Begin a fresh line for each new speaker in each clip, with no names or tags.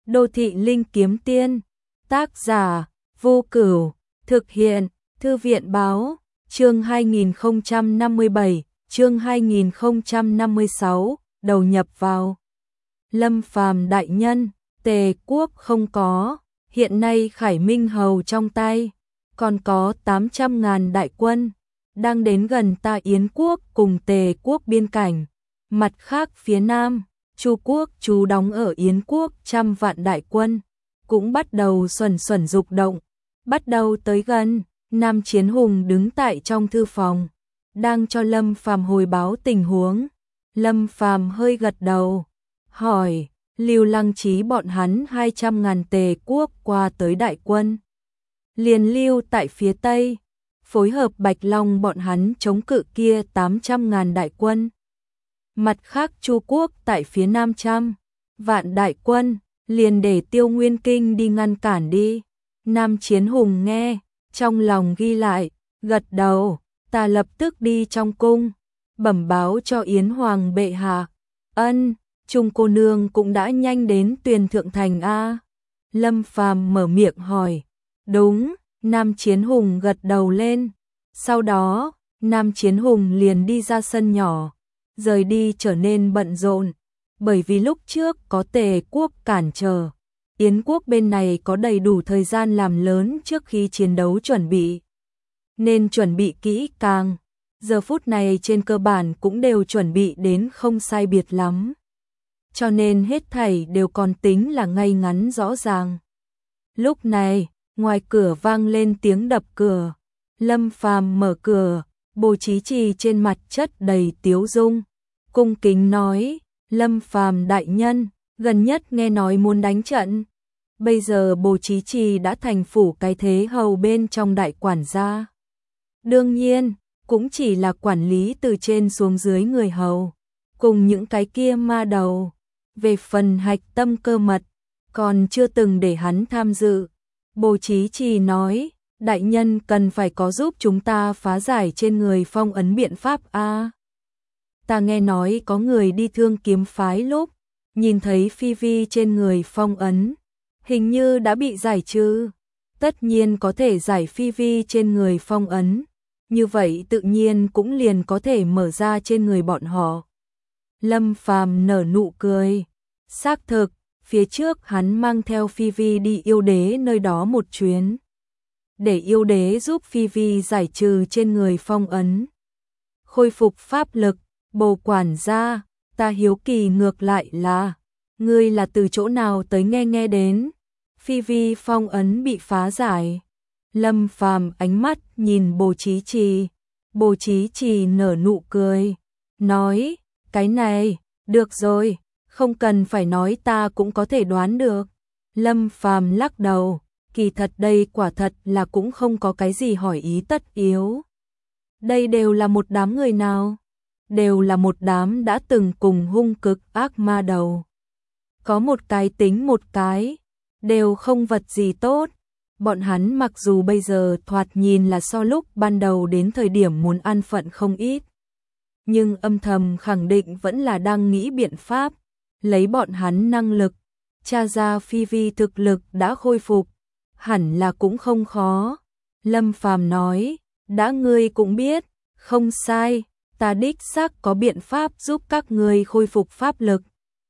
Đô thị linh kiếm tiên, tác giả, Vô Cửu, thực hiện, Thư viện báo, chương 2057, chương 2056, đầu nhập vào. Lâm Phàm đại nhân, Tề quốc không có, hiện nay Khải Minh Hầu trong tay, còn có 800.000 đại quân, đang đến gần ta Yến quốc cùng Tề quốc biên cảnh. Mặt khác phía nam, Chu quốc trú đóng ở Yến quốc 100 vạn đại quân, cũng bắt đầu xuẩn xuẩn dục động, bắt đầu tới gần. Nam Chiến Hùng đứng tại trong thư phòng, đang cho Lâm Phàm hồi báo tình huống. Lâm Phàm hơi gật đầu, hỏi, Lưu Lăng Chí bọn hắn 200.000 Tề quốc qua tới đại quân, liền lưu tại phía tây, phối hợp Bạch Long bọn hắn chống cự kia 800.000 đại quân. Mặt khác Chu quốc tại phía nam 100 vạn đại quân, liền để Tiêu Nguyên Kinh đi ngăn cản đi. Nam Chiến Hùng nghe, trong lòng ghi lại, gật đầu, ta lập tức đi trong cung, bẩm báo cho Yến Hoàng bệ hạ. Ân, Trung cô nương cũng đã nhanh đến Tuyền Thượng Thành a. Lâm Phàm mở miệng hỏi. Đúng, Nam Chiến Hùng gật đầu lên. Sau đó, Nam Chiến Hùng liền đi ra sân nhỏ, rời đi trở nên bận rộn, bởi vì lúc trước có Tề quốc cản trở, Yến quốc bên này có đầy đủ thời gian làm lớn trước khi chiến đấu chuẩn bị, nên chuẩn bị kỹ càng. Giờ phút này trên cơ bản cũng đều chuẩn bị đến không sai biệt lắm, cho nên hết thảy đều còn tính là ngay ngắn rõ ràng. Lúc này, ngoài cửa vang lên tiếng đập cửa. Lâm Phàm mở cửa, Bồ Chí Trì trên mặt chất đầy tiếu dung, cung kính nói, Lâm Phàm đại nhân, gần nhất nghe nói muốn đánh trận. Bây giờ Bồ Chí Trì đã thành phủ cái thế hầu bên trong đại quản gia. Đương nhiên, cũng chỉ là quản lý từ trên xuống dưới người hầu, cùng những cái kia ma đầu. Về phần hạch tâm cơ mật, còn chưa từng để hắn tham dự. Bồ Chí Trì nói, đại nhân cần phải có giúp chúng ta phá giải trên người phong ấn biện pháp a. Ta nghe nói có người đi Thương Kiếm phái lúc nhìn thấy phi vi trên người phong ấn, hình như đã bị giải trừ. Tất nhiên có thể giải phi vi trên người phong ấn, như vậy tự nhiên cũng liền có thể mở ra trên người bọn họ. Lâm Phàm nở nụ cười, xác thực, phía trước hắn mang theo phi vi đi yêu đế nơi đó một chuyến, để yêu đế giúp phi vi giải trừ trên người phong ấn, khôi phục pháp lực. Bồ quản gia, ta hiếu kỳ ngược lại là, ngươi là từ chỗ nào tới nghe đến phi vi phong ấn bị phá giải? Lâm Phàm ánh mắt nhìn Bồ Chí Trì. Bồ Chí Trì nở nụ cười, nói, cái này, được rồi, không cần phải nói, ta cũng có thể đoán được. Lâm Phàm lắc đầu, kỳ thật đây quả thật là cũng không có cái gì hỏi ý tất yếu. Đây đều là một đám người nào? Đều là một đám đã từng cùng hung cực ác ma đầu. Có một cái tính một cái, đều không vật gì tốt. Bọn hắn mặc dù bây giờ thoạt nhìn là so lúc ban đầu đến thời điểm muốn an phận không ít, nhưng âm thầm khẳng định vẫn là đang nghĩ biện pháp, lấy bọn hắn năng lực, tra ra phi vi thực lực đã khôi phục, hẳn là cũng không khó. Lâm Phàm nói, đã ngươi cũng biết, không sai, ta đích xác có biện pháp giúp các ngươi khôi phục pháp lực.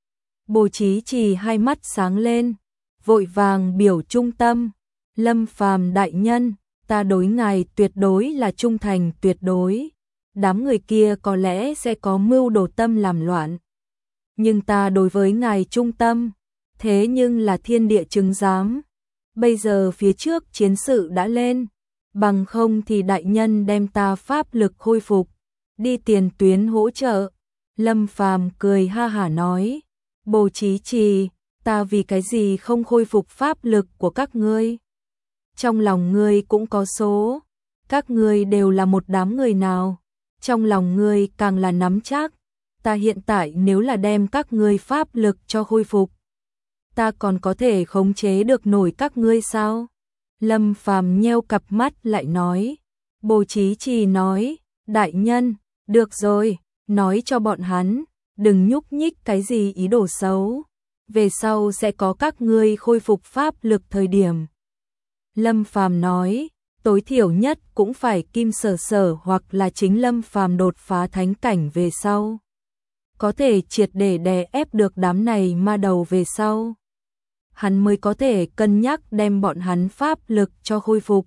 Bồ Chí Trì hai mắt sáng lên, vội vàng biểu trung tâm. Lâm Phàm đại nhân, ta đối ngài tuyệt đối là trung thành tuyệt đối. Đám người kia có lẽ sẽ có mưu đồ tâm làm loạn, nhưng ta đối với ngài trung tâm, thế nhưng là thiên địa chứng giám. Bây giờ phía trước chiến sự đã lên, bằng không thì đại nhân đem ta pháp lực khôi phục, đi tiền tuyến hỗ trợ. Lâm Phàm cười ha hả nói, Bồ Chí Trì, ta vì cái gì không khôi phục pháp lực của các ngươi? Trong lòng ngươi cũng có số, các ngươi đều là một đám người nào, trong lòng ngươi càng là nắm chắc. Ta hiện tại nếu là đem các ngươi pháp lực cho khôi phục, ta còn có thể khống chế được nổi các ngươi sao? Lâm Phàm nheo cặp mắt lại nói. Bồ Chí Trì nói, đại nhân, được rồi, nói cho bọn hắn, đừng nhúc nhích cái gì ý đồ xấu. về sau sẽ có các ngươi khôi phục pháp lực thời điểm. Lâm Phàm nói, tối thiểu nhất cũng phải Kim Sở Sở hoặc là chính Lâm Phàm đột phá thánh cảnh về sau. Có thể triệt để đè ép được đám này ma đầu về sau. Hắn mới có thể cân nhắc đem bọn hắn pháp lực cho khôi phục.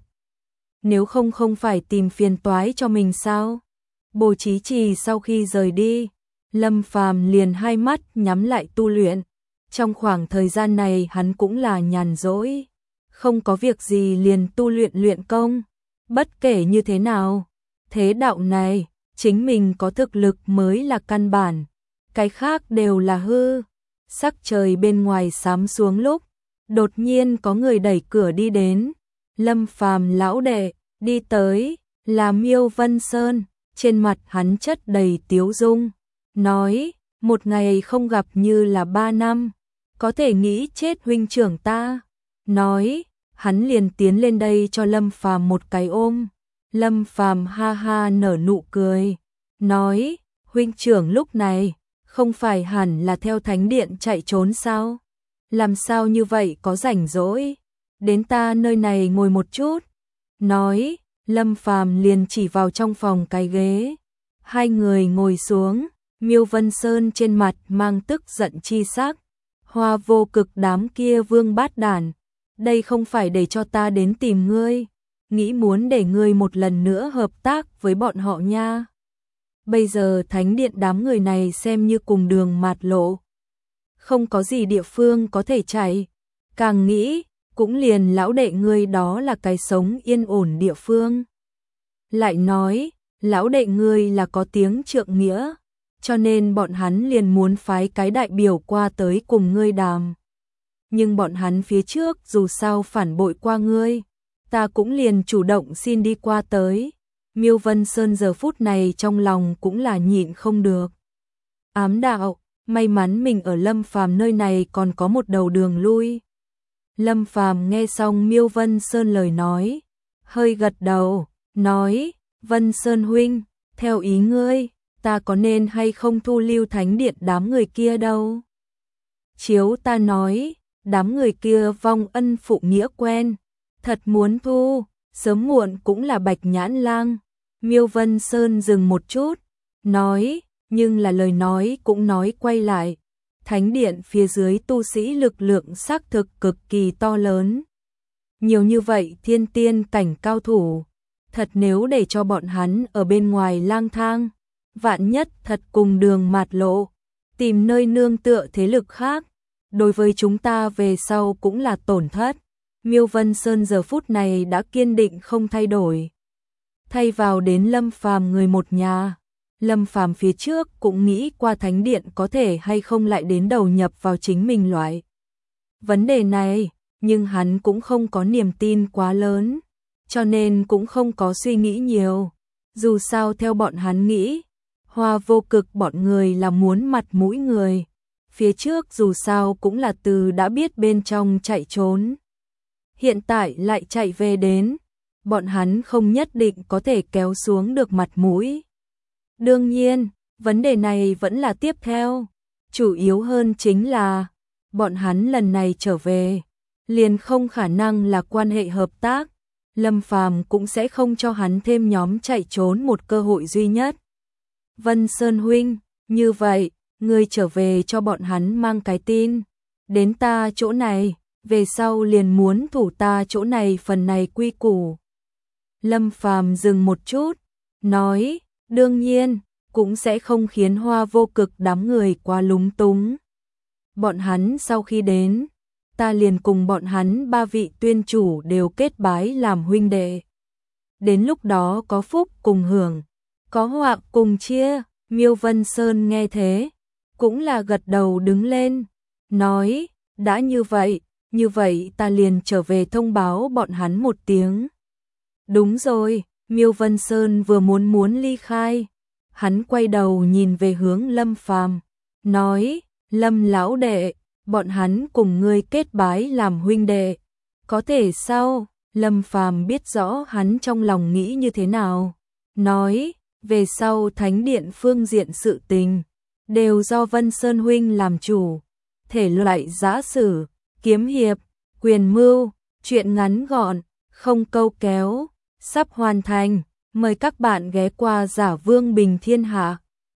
Nếu không không phải tìm phiền toái cho mình sao? Bồ Chí Trì sau khi rời đi, Lâm Phàm liền hai mắt nhắm lại tu luyện. Trong khoảng thời gian này hắn cũng là nhàn rỗi, không có việc gì liền tu luyện công. Bất kể như thế nào, thế đạo này, chính mình có thực lực mới là căn bản, cái khác đều là hư. Sắc trời bên ngoài xám xuống lúc, đột nhiên có người đẩy cửa đi đến. Lâm Phàm lão đệ, đi tới, là Miêu Vân Sơn, trên mặt hắn chất đầy tiếu dung, nói, một ngày không gặp như là 3 năm, có thể nghĩ chết huynh trưởng ta. Nói, hắn liền tiến lên đây cho Lâm Phàm một cái ôm. Lâm Phàm ha ha nở nụ cười, nói, huynh trưởng lúc này, không phải hẳn là theo thánh điện chạy trốn sao? Làm sao như vậy có rảnh rỗi? Đến ta nơi này ngồi một chút. Nói, Lâm Phàm liền chỉ vào trong phòng cái ghế. Hai người ngồi xuống, Miêu Vân Sơn trên mặt mang tức giận chi sắc. Hoa Vô Cực đám kia vương bát đản, đây không phải để cho ta đến tìm ngươi, nghĩ muốn để ngươi một lần nữa hợp tác với bọn họ nha. Bây giờ thánh điện đám người này xem như cùng đường mạt lộ, không có gì địa phương có thể chạy, càng nghĩ, cũng liền lão đệ ngươi đó là cái sống yên ổn địa phương. Lại nói, lão đệ ngươi là có tiếng trượng nghĩa, cho nên bọn hắn liền muốn phái cái đại biểu qua tới cùng ngươi đàm. Nhưng bọn hắn phía trước dù sao phản bội qua ngươi, ta cũng liền chủ động xin đi qua tới. Miêu Vân Sơn giờ phút này trong lòng cũng là nhịn không được. Ám đạo, may mắn mình ở Lâm Phàm nơi này còn có một đầu đường lui. Lâm Phàm nghe xong Miêu Vân Sơn lời nói, hơi gật đầu, nói, Vân Sơn huynh, theo ý ngươi, ta có nên hay không thu lưu thánh điện đám người kia đâu. Chiếu ta nói, đám người kia vong ân phụ nghĩa quen, thật muốn thu, sớm muộn cũng là Bạch Nhãn Lang. Miêu Vân Sơn dừng một chút, nói, nhưng là lời nói cũng nói quay lại. Thánh điện phía dưới tu sĩ lực lượng xác thực cực kỳ to lớn. Nhiều như vậy thiên tiên cảnh cao thủ, thật nếu để cho bọn hắn ở bên ngoài lang thang, vạn nhất thật cùng đường mạt lộ, tìm nơi nương tựa thế lực khác, đối với chúng ta về sau cũng là tổn thất. Miêu Vân Sơn giờ phút này đã kiên định không thay đổi. Thay vào đến Lâm Phàm người một nhà, Lâm Phàm phía trước cũng nghĩ qua thánh điện có thể hay không lại đến đầu nhập vào chính mình loại vấn đề này, nhưng hắn cũng không có niềm tin quá lớn, cho nên cũng không có suy nghĩ nhiều. Dù sao theo bọn hắn nghĩ, Hoa Vô Cực bọn người là muốn mặt mũi người, phía trước dù sao cũng là từ đã biết bên trong chạy trốn, hiện tại lại chạy về đến, bọn hắn không nhất định có thể kéo xuống được mặt mũi. Đương nhiên, vấn đề này vẫn là tiếp theo, chủ yếu hơn chính là, bọn hắn lần này trở về, liền không khả năng là quan hệ hợp tác, Lâm Phàm cũng sẽ không cho hắn thêm nhóm chạy trốn một cơ hội duy nhất. Vân Sơn huynh, như vậy, ngươi trở về cho bọn hắn mang cái tin, đến ta chỗ này, về sau liền muốn thủ ta chỗ này phần này quy củ. Lâm Phàm dừng một chút, nói, đương nhiên, cũng sẽ không khiến Hoa Vô Cực đám người quá lúng túng. Bọn hắn sau khi đến, ta liền cùng bọn hắn 3 vị tuyên chủ đều kết bái làm huynh đệ. Đến lúc đó có phúc cùng hưởng, có họa cùng chia. Miêu Vân Sơn nghe thế, cũng là gật đầu đứng lên, nói, đã như vậy ta liền trở về thông báo bọn hắn một tiếng. Đúng rồi, Miêu Vân Sơn vừa muốn ly khai, hắn quay đầu nhìn về hướng Lâm Phàm, nói, Lâm lão đệ, bọn hắn cùng ngươi kết bái làm huynh đệ, có thể sao? Lâm Phàm biết rõ hắn trong lòng nghĩ như thế nào, nói, về sau thánh điện phương diện sự tình, đều do Vân Sơn huynh làm chủ, thể loại giã sử, kiếm hiệp, quyền mưu, truyện ngắn gọn, không câu kéo, sắp hoàn thành. Mời các bạn ghé qua Giả Vương Bình Thiên Hạ.